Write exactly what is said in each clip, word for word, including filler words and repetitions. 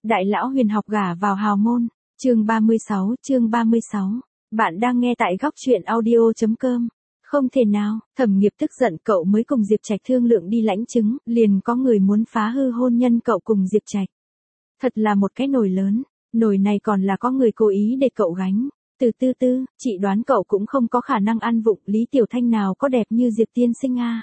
Đại lão huyền học gả vào hào môn, chương ba mươi sáu, chương ba mươi sáu. Bạn đang nghe tại góc truyện audio.com. Không thể nào, Thẩm Nghiệp tức giận, cậu mới cùng Diệp Trạch thương lượng đi lãnh chứng, liền có người muốn phá hư hôn nhân cậu cùng Diệp Trạch. Thật là một cái nồi lớn, nồi này còn là có người cố ý để cậu gánh. Từ tư tư, chị đoán cậu cũng không có khả năng ăn vụng, Lý Tiểu Thanh nào có đẹp như Diệp tiên sinh à.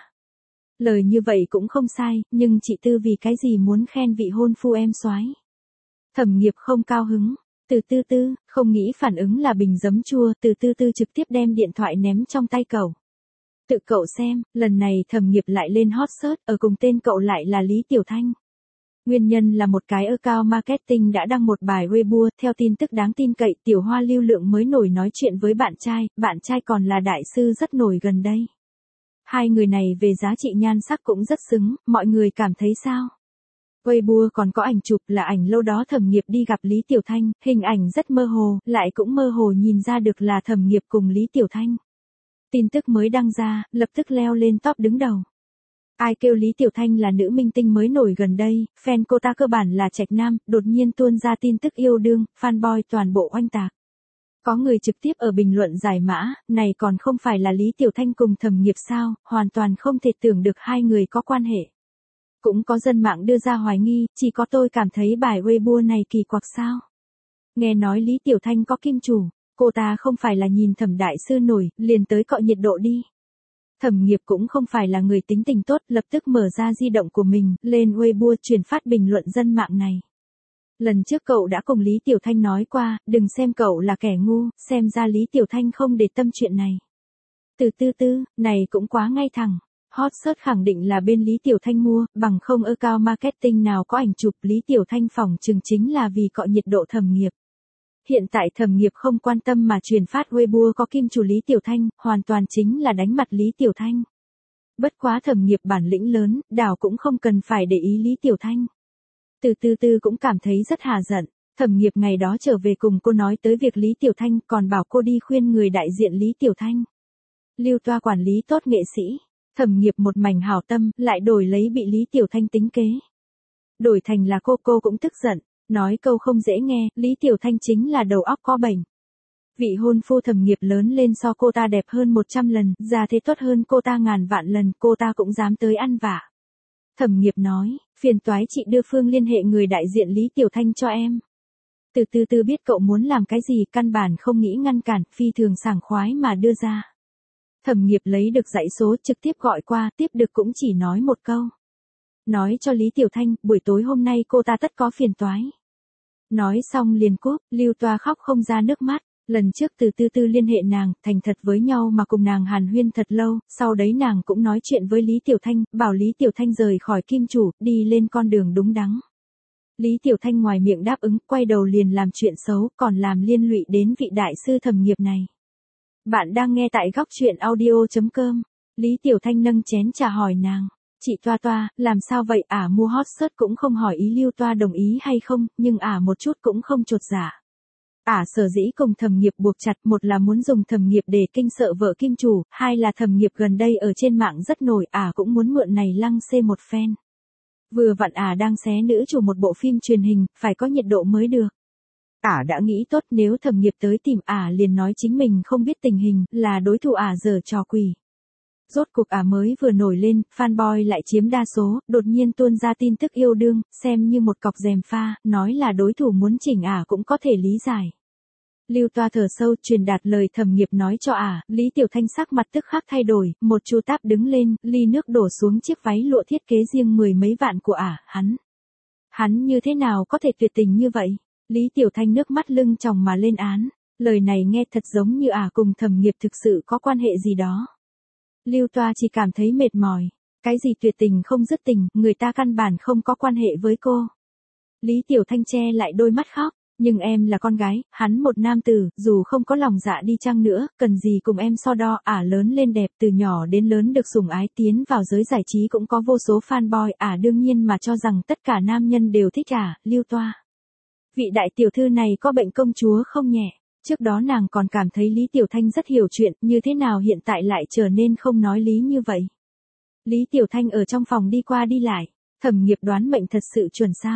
Lời như vậy cũng không sai, nhưng chị Tư vì cái gì muốn khen vị hôn phu em soái? Thẩm Nghiệp không cao hứng. Từ tư tư, không nghĩ phản ứng là bình giấm chua, từ tư tư trực tiếp đem điện thoại ném trong tay cậu. Tự cậu xem, lần này Thẩm Nghiệp lại lên hot search, ở cùng tên cậu lại là Lý Tiểu Thanh. Nguyên nhân là một cái account marketing đã đăng một bài Weibo, theo tin tức đáng tin cậy, Tiểu Hoa lưu lượng mới nổi nói chuyện với bạn trai, bạn trai còn là đại sư rất nổi gần đây. Hai người này về giá trị nhan sắc cũng rất xứng, mọi người cảm thấy sao? Weibo còn có ảnh chụp là ảnh lâu đó Thẩm Nghiệp đi gặp Lý Tiểu Thanh, hình ảnh rất mơ hồ, lại cũng mơ hồ nhìn ra được là Thẩm Nghiệp cùng Lý Tiểu Thanh. Tin tức mới đăng ra, lập tức leo lên top đứng đầu. Ai kêu Lý Tiểu Thanh là nữ minh tinh mới nổi gần đây, fan cô ta cơ bản là trạch nam, đột nhiên tuôn ra tin tức yêu đương, fanboy toàn bộ oanh tạc. Có người trực tiếp ở bình luận giải mã, này còn không phải là Lý Tiểu Thanh cùng Thẩm Nghiệp sao, hoàn toàn không thể tưởng được hai người có quan hệ. Cũng có dân mạng đưa ra hoài nghi, chỉ có tôi cảm thấy bài Weibo này kỳ quặc sao. Nghe nói Lý Tiểu Thanh có kim chủ, cô ta không phải là nhìn Thẩm đại sư nổi, liền tới cọ nhiệt độ đi. Thẩm Nghiệp cũng không phải là người tính tình tốt, lập tức mở ra di động của mình, lên Weibo truyền phát bình luận dân mạng này. Lần trước cậu đã cùng Lý Tiểu Thanh nói qua, đừng xem cậu là kẻ ngu, xem ra Lý Tiểu Thanh không để tâm chuyện này. Từ tư tư, này cũng quá ngay thẳng. Hot search khẳng định là bên Lý Tiểu Thanh mua, bằng không account marketing nào có ảnh chụp Lý Tiểu Thanh phỏng chừng chính là vì cọ nhiệt độ Thẩm Nghiệp. Hiện tại Thẩm Nghiệp không quan tâm mà truyền phát Weibo có kim chủ Lý Tiểu Thanh, hoàn toàn chính là đánh mặt Lý Tiểu Thanh. Bất quá Thẩm Nghiệp bản lĩnh lớn, đảo cũng không cần phải để ý Lý Tiểu Thanh. Từ tư tư cũng cảm thấy rất hà giận, Thẩm Nghiệp ngày đó trở về cùng cô nói tới việc Lý Tiểu Thanh, còn bảo cô đi khuyên người đại diện Lý Tiểu Thanh. Lưu toa quản lý tốt nghệ sĩ. Thẩm Nghiệp một mảnh hảo tâm, lại đổi lấy bị Lý Tiểu Thanh tính kế. Đổi thành là cô cô cũng tức giận, nói câu không dễ nghe, Lý Tiểu Thanh chính là đầu óc có bệnh. Vị hôn phu Thẩm Nghiệp lớn lên so cô ta đẹp hơn một trăm lần, ra thế tốt hơn cô ta ngàn vạn lần, cô ta cũng dám tới ăn vạ. Thẩm Nghiệp nói, phiền toái chị đưa phương liên hệ người đại diện Lý Tiểu Thanh cho em. Từ tư tư biết cậu muốn làm cái gì, căn bản không nghĩ ngăn cản, phi thường sảng khoái mà đưa ra. Thẩm Nghiệp lấy được dãy số trực tiếp gọi qua, tiếp được cũng chỉ nói một câu. Nói cho Lý Tiểu Thanh, buổi tối hôm nay cô ta tất có phiền toái. Nói xong liền cúp, Lưu toa khóc không ra nước mắt. Lần trước từ tư tư liên hệ nàng, thành thật với nhau mà cùng nàng hàn huyên thật lâu, sau đấy nàng cũng nói chuyện với Lý Tiểu Thanh, bảo Lý Tiểu Thanh rời khỏi kim chủ, đi lên con đường đúng đắn. Lý Tiểu Thanh ngoài miệng đáp ứng, quay đầu liền làm chuyện xấu, còn làm liên lụy đến vị đại sư Thẩm Nghiệp này. Bạn đang nghe tại góc truyện audio.com. Lý Tiểu Thanh nâng chén trà hỏi nàng. Chị Toa Toa, làm sao vậy? Ả mua hot search cũng không hỏi ý Lưu Toa đồng ý hay không, nhưng Ả một chút cũng không chột dạ. Ả sở dĩ cùng Thẩm Nghiệp buộc chặt, một là muốn dùng Thẩm Nghiệp để kinh sợ vợ kim chủ, hai là Thẩm Nghiệp gần đây ở trên mạng rất nổi, Ả cũng muốn mượn này lăng xê một phen. Vừa vặn Ả đang xé nữ chủ một bộ phim truyền hình, phải có nhiệt độ mới được. Ả đã nghĩ tốt nếu Thẩm Nghiệp tới tìm Ả liền nói chính mình không biết tình hình, là đối thủ Ả giở trò quỷ. Rốt cuộc Ả mới vừa nổi lên, fanboy lại chiếm đa số, đột nhiên tuôn ra tin tức yêu đương, xem như một cọc gièm pha, nói là đối thủ muốn chỉnh Ả cũng có thể lý giải. Lưu toa thở sâu truyền đạt lời Thẩm Nghiệp nói cho Ả, Lý Tiểu Thanh sắc mặt tức khắc thay đổi, một chu táp đứng lên, ly nước đổ xuống chiếc váy lụa thiết kế riêng mười mấy vạn của Ả, hắn. Hắn như thế nào có thể tuyệt tình như vậy? Lý Tiểu Thanh nước mắt lưng tròng mà lên án, lời này nghe thật giống như Ả cùng Thẩm Nghiệp thực sự có quan hệ gì đó. Lưu toa chỉ cảm thấy mệt mỏi, cái gì tuyệt tình không dứt tình, người ta căn bản không có quan hệ với cô. Lý Tiểu Thanh che lại đôi mắt khóc, nhưng em là con gái, hắn một nam tử, dù không có lòng dạ đi chăng nữa, cần gì cùng em so đo, Ả lớn lên đẹp từ nhỏ đến lớn được sủng ái, tiến vào giới giải trí cũng có vô số fanboy, Ả đương nhiên mà cho rằng tất cả nam nhân đều thích Ả, Lưu toa. Vị đại tiểu thư này có bệnh công chúa không nhẹ. Trước đó nàng còn cảm thấy Lý Tiểu Thanh rất hiểu chuyện, như thế nào hiện tại lại trở nên không nói lý như vậy. Lý Tiểu Thanh ở trong phòng đi qua đi lại, Thẩm Nghiệp đoán mệnh thật sự chuẩn sao?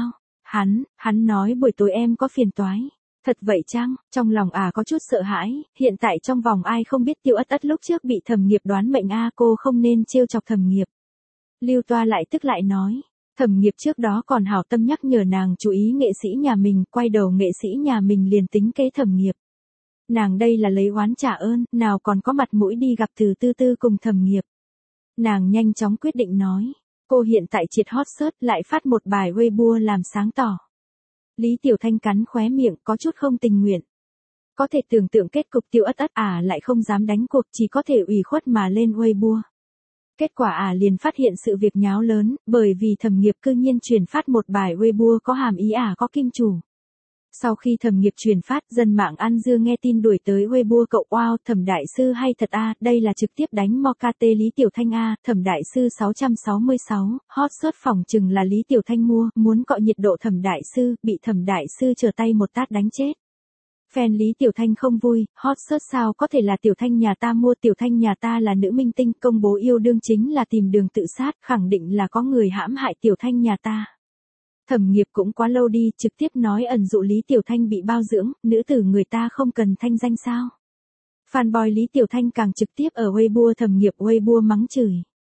Hắn, hắn nói buổi tối em có phiền toái. Thật vậy chăng? Trong lòng à có chút sợ hãi, hiện tại trong vòng ai không biết Tiêu Ất Ất lúc trước bị Thẩm Nghiệp đoán mệnh a, cô không nên trêu chọc Thẩm Nghiệp. Lưu Toa lại tức lại nói, Thẩm Nghiệp trước đó còn hảo tâm nhắc nhở nàng chú ý nghệ sĩ nhà mình, quay đầu nghệ sĩ nhà mình liền tính kế Thẩm Nghiệp. Nàng đây là lấy oán trả ơn, nào còn có mặt mũi đi gặp Từ Tư Tư cùng Thẩm Nghiệp. Nàng nhanh chóng quyết định nói, cô hiện tại triệt hot search lại phát một bài Weibo làm sáng tỏ. Lý Tiểu Thanh cắn khóe miệng có chút không tình nguyện. Có thể tưởng tượng kết cục Tiêu Ất Ất à lại không dám đánh cuộc, chỉ có thể ủy khuất mà lên Weibo. Kết quả à liền phát hiện sự việc nháo lớn, bởi vì Thẩm Nghiệp cư nhiên truyền phát một bài Weibo có hàm ý à có kim chủ. Sau khi Thẩm Nghiệp truyền phát, dân mạng ăn dưa nghe tin đuổi tới Weibo cậu wow, Thẩm đại sư hay thật a, à, đây là trực tiếp đánh Mokate Lý Tiểu Thanh a, à, Thẩm đại sư sáu trăm sáu mươi sáu, hot search phòng chừng là Lý Tiểu Thanh mua, muốn cọ nhiệt độ Thẩm đại sư, bị Thẩm đại sư trở tay một tát đánh chết. Fan Lý Tiểu Thanh không vui, hot search sao có thể là Tiểu Thanh nhà ta mua, Tiểu Thanh nhà ta là nữ minh tinh, công bố yêu đương chính là tìm đường tự sát, khẳng định là có người hãm hại Tiểu Thanh nhà ta. Thẩm Nghiệp cũng quá lâu đi, trực tiếp nói ẩn dụ Lý Tiểu Thanh bị bao dưỡng, nữ tử người ta không cần thanh danh sao. Fanboy Lý Tiểu Thanh càng trực tiếp ở Weibo Thẩm Nghiệp Weibo mắng chửi.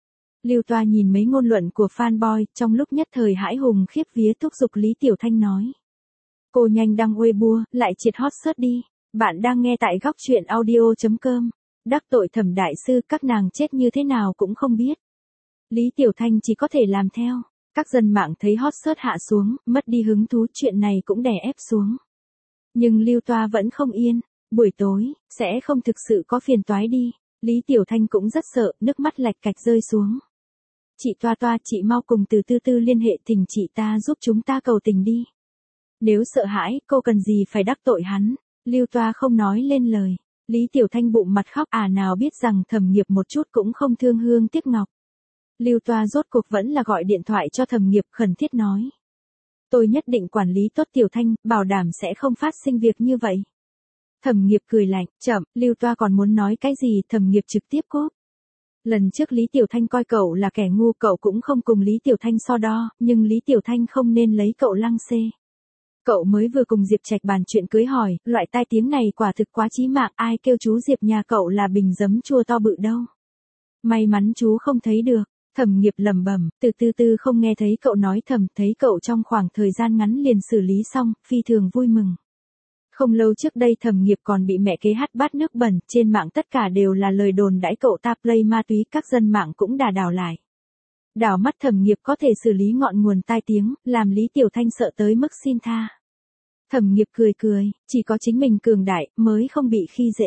Lưu Toa nhìn mấy ngôn luận của fanboy, trong lúc nhất thời hãi hùng khiếp vía thúc giục Lý Tiểu Thanh nói. Cô nhanh đăng Weibo, lại triệt hot search đi. Bạn đang nghe tại góc truyện audio chấm com. Đắc tội Thẩm đại sư các nàng chết như thế nào cũng không biết. Lý Tiểu Thanh chỉ có thể làm theo. Các dân mạng thấy hot search hạ xuống, mất đi hứng thú, chuyện này cũng đè ép xuống. Nhưng Lưu Toa vẫn không yên, buổi tối, sẽ không thực sự có phiền toái đi. Lý Tiểu Thanh cũng rất sợ, nước mắt lạch cạch rơi xuống. Chị Toa Toa, chị mau cùng Từ Tư Tư liên hệ thỉnh chị ta giúp chúng ta cầu tình đi. Nếu sợ hãi, cô cần gì phải đắc tội hắn. Lưu Toa không nói lên lời. Lý Tiểu Thanh bụng mặt khóc à, nào biết rằng Thẩm Nghiệp một chút cũng không thương hương tiếc ngọc. Lưu Toa rốt cuộc vẫn là gọi điện thoại cho Thẩm Nghiệp khẩn thiết nói. Tôi nhất định quản lý tốt Tiểu Thanh, bảo đảm sẽ không phát sinh việc như vậy. Thẩm Nghiệp cười lạnh, chậm, Lưu Toa còn muốn nói cái gì, Thẩm Nghiệp trực tiếp cúp. Lần trước Lý Tiểu Thanh coi cậu là kẻ ngu, cậu cũng không cùng Lý Tiểu Thanh so đo, nhưng Lý Tiểu Thanh không nên lấy cậu lăng xê. Cậu mới vừa cùng Diệp Trạch bàn chuyện cưới hỏi, loại tai tiếng này quả thực quá chí mạng, ai kêu chú Diệp nhà cậu là bình giấm chua to bự đâu. May mắn chú không thấy được. Thẩm Nghiệp lẩm bẩm, Từ Tư Tư không nghe thấy cậu nói thầm, thấy cậu trong khoảng thời gian ngắn liền xử lý xong, phi thường vui mừng. Không lâu trước đây Thẩm Nghiệp còn bị mẹ kế hắt bát nước bẩn, trên mạng tất cả đều là lời đồn đãi cậu ta play ma túy, các dân mạng cũng đà đảo lại. Đảo mắt Thẩm Nghiệp có thể xử lý ngọn nguồn tai tiếng, làm Lý Tiểu Thanh sợ tới mức xin tha. Thẩm Nghiệp cười cười, chỉ có chính mình cường đại, mới không bị khi dễ.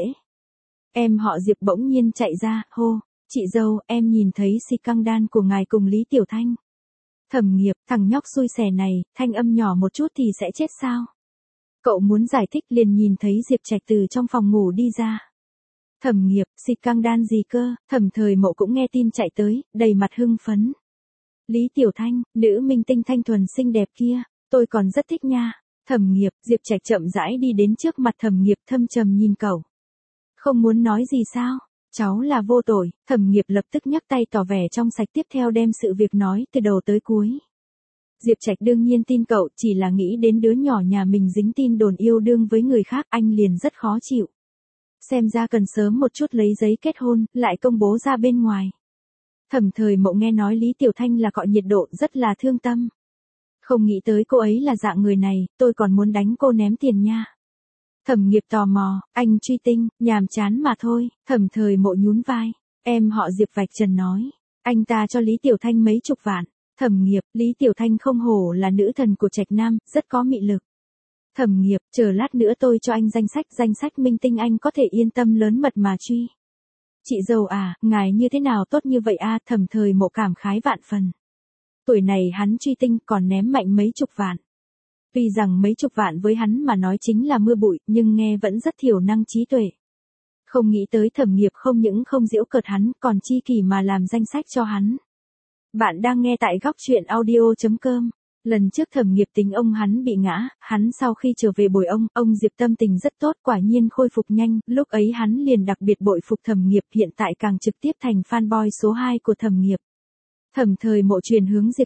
Em họ Diệp bỗng nhiên chạy ra, hô. Chị dâu, em nhìn thấy si căng đan của ngài cùng Lý Tiểu Thanh. Thẩm Nghiệp, thằng nhóc xui xẻ này, thanh âm nhỏ một chút thì sẽ chết sao? Cậu muốn giải thích liền nhìn thấy Diệp Trạch từ trong phòng ngủ đi ra. Thẩm Nghiệp, si căng đan gì cơ? Thẩm Thời Mộ cũng nghe tin chạy tới, đầy mặt hưng phấn. Lý Tiểu Thanh, nữ minh tinh thanh thuần xinh đẹp kia, tôi còn rất thích nha. Thẩm Nghiệp, Diệp Trạch chậm rãi đi đến trước mặt Thẩm Nghiệp thâm trầm nhìn cậu. Không muốn nói gì sao? Cháu là vô tội, Thẩm Nghiệp lập tức nhấc tay tỏ vẻ trong sạch, tiếp theo đem sự việc nói từ đầu tới cuối. Diệp Trạch đương nhiên tin cậu, chỉ là nghĩ đến đứa nhỏ nhà mình dính tin đồn yêu đương với người khác, anh liền rất khó chịu. Xem ra cần sớm một chút lấy giấy kết hôn, lại công bố ra bên ngoài. Thẩm Thời Mộ nghe nói Lý Tiểu Thanh là cọ nhiệt độ, rất là thương tâm. Không nghĩ tới cô ấy là dạng người này, tôi còn muốn đánh cô ném tiền nha. Thẩm Nghiệp tò mò, anh truy tinh, nhàm chán mà thôi. Thẩm Thời Mộ nhún vai. Em họ Diệp vạch trần nói. Anh ta cho Lý Tiểu Thanh mấy chục vạn. Thẩm Nghiệp, Lý Tiểu Thanh không hổ là nữ thần của Trạch Nam, rất có mị lực. Thẩm Nghiệp, chờ lát nữa tôi cho anh danh sách, danh sách minh tinh anh có thể yên tâm lớn mật mà truy. Chị dâu à, ngài như thế nào tốt như vậy a? Thẩm Thời Mộ cảm khái vạn phần. Tuổi này hắn truy tinh còn ném mạnh mấy chục vạn. Tuy rằng mấy chục vạn với hắn mà nói chính là mưa bụi, nhưng nghe vẫn rất thiểu năng trí tuệ. Không nghĩ tới Thẩm Nghiệp không những không giễu cợt hắn, còn chi kỷ mà làm danh sách cho hắn. Bạn đang nghe tại góc truyện audio chấm com. Lần trước Thẩm Nghiệp tính ông hắn bị ngã, hắn sau khi trở về bồi ông, ông Diệp tâm tình rất tốt, quả nhiên khôi phục nhanh, lúc ấy hắn liền đặc biệt bội phục Thẩm Nghiệp, hiện tại càng trực tiếp thành fanboy số hai của Thẩm Nghiệp. Thẩm Thời Mộ truyền hướng Diệp Trạch,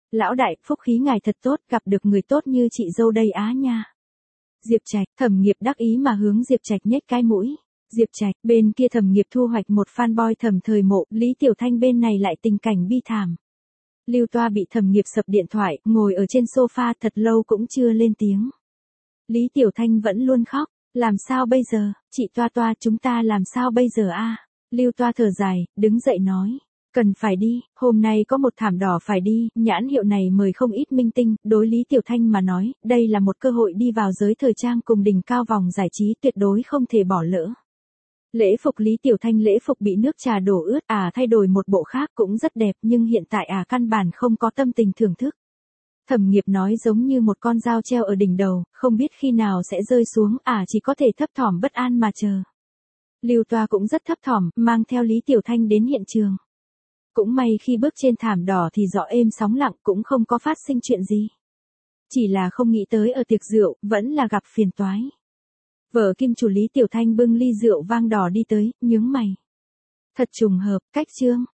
Lão đại, phúc khí ngài thật tốt, gặp được người tốt như chị dâu đây á nha. Diệp Trạch, Thẩm Nghiệp đắc ý mà hướng Diệp Trạch nhếch cái mũi. Diệp Trạch, bên kia Thẩm Nghiệp thu hoạch một fanboy Thẩm Thời Mộ, Lý Tiểu Thanh bên này lại tình cảnh bi thảm. Lưu Toa bị Thẩm Nghiệp sập điện thoại, ngồi ở trên sofa thật lâu cũng chưa lên tiếng. Lý Tiểu Thanh vẫn luôn khóc, làm sao bây giờ, chị Toa Toa chúng ta làm sao bây giờ a? Lưu Toa thở dài, đứng dậy nói. Cần phải đi, hôm nay có một thảm đỏ phải đi, nhãn hiệu này mời không ít minh tinh, đối Lý Tiểu Thanh mà nói, đây là một cơ hội đi vào giới thời trang cùng đỉnh cao vòng giải trí tuyệt đối không thể bỏ lỡ. Lễ phục Lý Tiểu Thanh lễ phục bị nước trà đổ ướt, à thay đổi một bộ khác cũng rất đẹp nhưng hiện tại à căn bản không có tâm tình thưởng thức. Thẩm Nghiệp nói giống như một con dao treo ở đỉnh đầu, không biết khi nào sẽ rơi xuống, à chỉ có thể thấp thỏm bất an mà chờ. Lưu Toa cũng rất thấp thỏm, mang theo Lý Tiểu Thanh đến hiện trường. Cũng may khi bước trên thảm đỏ thì gió êm sóng lặng cũng không có phát sinh chuyện gì. Chỉ là không nghĩ tới ở tiệc rượu, vẫn là gặp phiền toái. Vợ kim chủ Lý Tiểu Thanh bưng ly rượu vang đỏ đi tới, nhướng mày. Thật trùng hợp, cách chương.